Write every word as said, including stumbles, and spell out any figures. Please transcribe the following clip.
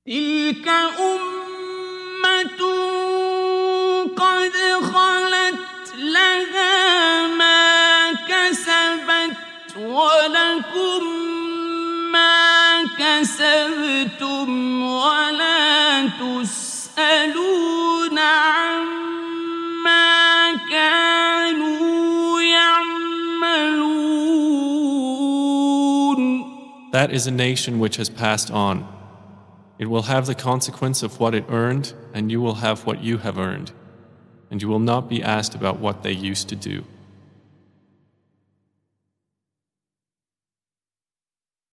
تلك أمة قد خلت لها ما كسبت ولكم ما كسبتم ولا تسألون عما كانوا يعملون. That is a nation which has passed on. It will have the consequence of what it earned, and you will have what you have earned, and you will not be asked about what they used to do.